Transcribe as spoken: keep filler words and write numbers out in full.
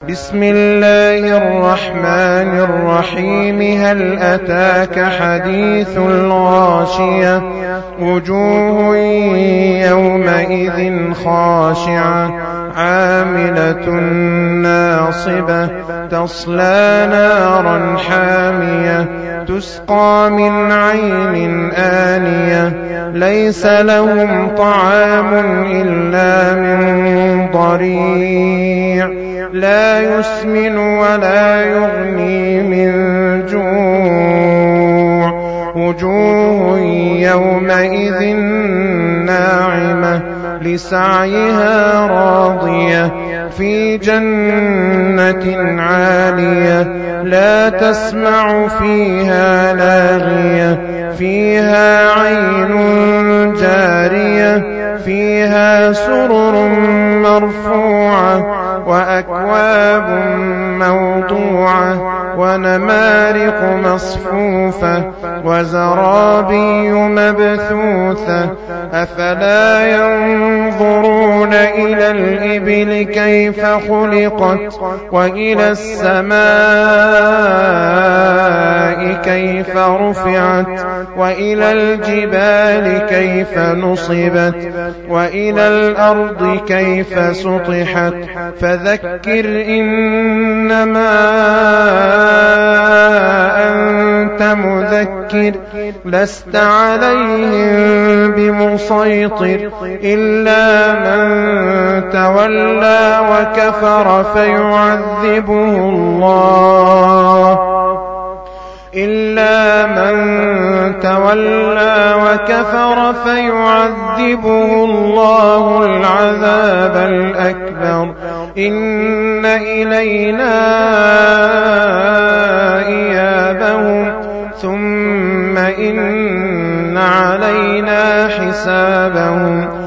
بسم الله الرحمن الرحيم. هل أتاك حديث الغاشية؟ وجوه يومئذ خاشعة عاملة ناصبة تصلى نارا حامية تسقى من عين آنية ليس لهم طعام إلا من ضريع لا يسمن ولا يغني من جوع. وجوه يومئذ ناعمة لسعيها راضية في جنة عالية لا تسمع فيها لاغية فيها عين جارية فيها سرر مرفوعة وأكواب موضوعة ونمارق مصفوفة وزرابي مبثوثة أفلا ينظرون إلى الإبل كيف خلقت وإلى السماء كيف رفعت وإلى الجبال كيف نصبت وإلى الأرض كيف سطحت فذكر إنما أنت مذكر لست عليهم بمسيطر إلا من تولى وكفر فيعذبه الله إلا من تولى وكفر فيعذبه الله العذاب الأكبر إن إلينا إيابهم ثم إن علينا حسابهم